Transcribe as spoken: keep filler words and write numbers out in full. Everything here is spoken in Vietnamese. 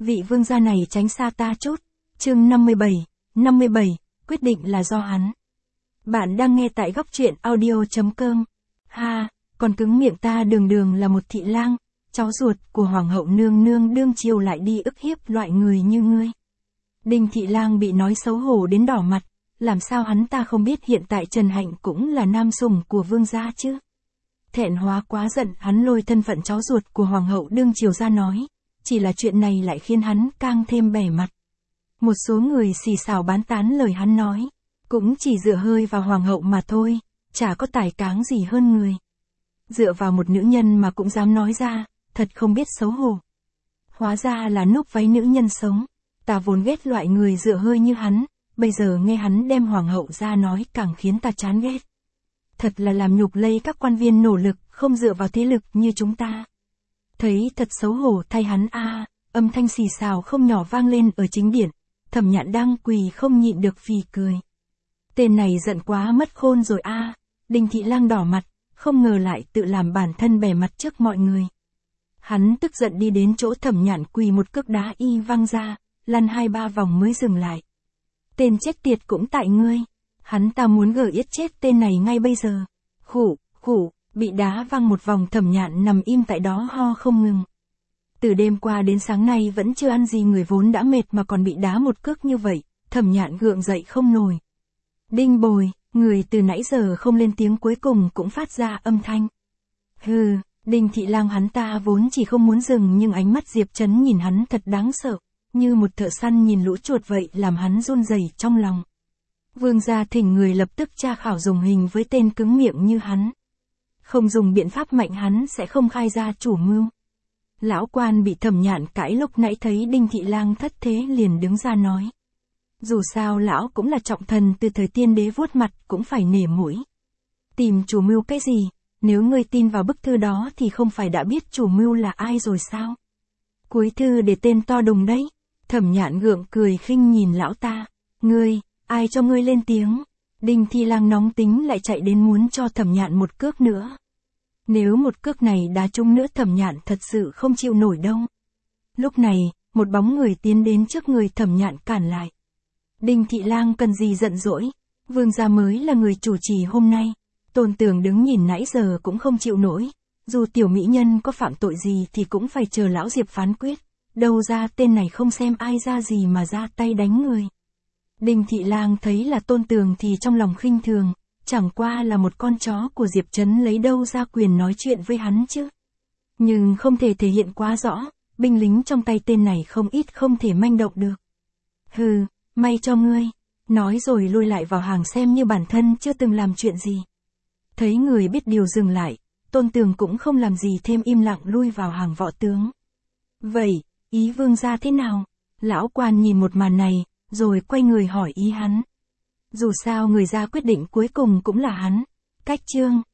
vị vương gia này tránh xa ta chút. Chương năm mươi bảy, năm mươi bảy, quyết định là do hắn. Bạn đang nghe tại góc truyện audio chấm com. Ha, còn cứng miệng ta đường đường là một thị lang, cháu ruột của hoàng hậu nương nương đương triều lại đi ức hiếp loại người như ngươi. Đinh thị lang bị nói xấu hổ đến đỏ mặt, làm sao hắn ta không biết hiện tại Trần Hạnh cũng là nam sủng của vương gia chứ. Thẹn hóa quá giận, hắn lôi thân phận cháu ruột của hoàng hậu đương triều ra nói, chỉ là chuyện này lại khiến hắn càng thêm bẻ mặt. Một số người xì xào bán tán lời hắn nói, cũng chỉ dựa hơi vào hoàng hậu mà thôi, chả có tài cáng gì hơn người. Dựa vào một nữ nhân mà cũng dám nói ra, thật không biết xấu hổ. Hóa ra là núp váy nữ nhân sống, ta vốn ghét loại người dựa hơi như hắn, bây giờ nghe hắn đem hoàng hậu ra nói càng khiến ta chán ghét. Thật là làm nhục lây các quan viên nỗ lực, không dựa vào thế lực như chúng ta. Thấy thật xấu hổ thay hắn a, à, âm thanh xì xào không nhỏ vang lên ở chính điện, Thẩm Nhạn đang quỳ không nhịn được phì cười. Tên này giận quá mất khôn rồi a, à. Đinh thị lang đỏ mặt, không ngờ lại tự làm bản thân bẻ mặt trước mọi người. Hắn tức giận đi đến chỗ Thẩm Nhạn quỳ một cước đá y văng ra, lăn hai ba vòng mới dừng lại. Tên chết tiệt cũng tại ngươi. Hắn ta muốn gở yết chết tên này ngay bây giờ. Khủ, khủ, bị đá văng một vòng. Thẩm Nhạn nằm im tại đó ho không ngừng. Từ đêm qua đến sáng nay vẫn chưa ăn gì, người vốn đã mệt mà còn bị đá một cước như vậy, Thẩm Nhạn gượng dậy không nổi. Đinh Bồi, người từ nãy giờ không lên tiếng cuối cùng cũng phát ra âm thanh. Hừ, Đinh thị lang hắn ta vốn chỉ không muốn dừng, nhưng ánh mắt Diệp Trấn nhìn hắn thật đáng sợ, như một thợ săn nhìn lũ chuột vậy, làm hắn run rẩy trong lòng. Vương gia thỉnh người lập tức tra khảo dùng hình với tên cứng miệng như hắn. Không dùng biện pháp mạnh hắn sẽ không khai ra chủ mưu. Lão quan bị Thẩm Nhạn cãi lúc nãy thấy Đinh thị lang thất thế liền đứng ra nói. Dù sao lão cũng là trọng thần từ thời tiên đế, vuốt mặt cũng phải nể mũi. Tìm chủ mưu cái gì, nếu ngươi tin vào bức thư đó thì không phải đã biết chủ mưu là ai rồi sao? Cuối thư để tên to đùng đấy. Thẩm Nhạn gượng cười khinh nhìn lão ta. Ngươi, ai cho ngươi lên tiếng? Đinh thị lang nóng tính lại chạy đến muốn cho Thẩm Nhạn một cước nữa. Nếu một cước này đá trúng nữa Thẩm Nhạn thật sự không chịu nổi đâu. Lúc này, một bóng người tiến đến trước người Thẩm Nhạn cản lại. Đinh thị lang cần gì giận dỗi, vương gia mới là người chủ trì hôm nay. Tôn Tường đứng nhìn nãy giờ cũng không chịu nổi, dù tiểu mỹ nhân có phạm tội gì thì cũng phải chờ lão Diệp phán quyết, đâu ra tên này không xem ai ra gì mà ra tay đánh người. Đinh thị lang thấy là Tôn Tường thì trong lòng khinh thường, chẳng qua là một con chó của Diệp Trấn, lấy đâu ra quyền nói chuyện với hắn chứ. Nhưng không thể thể hiện quá rõ, binh lính trong tay tên này không ít không thể manh động được. Hừ, may cho ngươi, nói rồi lui lại vào hàng xem như bản thân chưa từng làm chuyện gì. Thấy người biết điều dừng lại, Tôn Tường cũng không làm gì thêm, im lặng lui vào hàng võ tướng. Vậy, ý vương gia thế nào? Lão quan nhìn một màn này, rồi quay người hỏi ý hắn. Dù sao người ra quyết định cuối cùng cũng là hắn. Cách chương.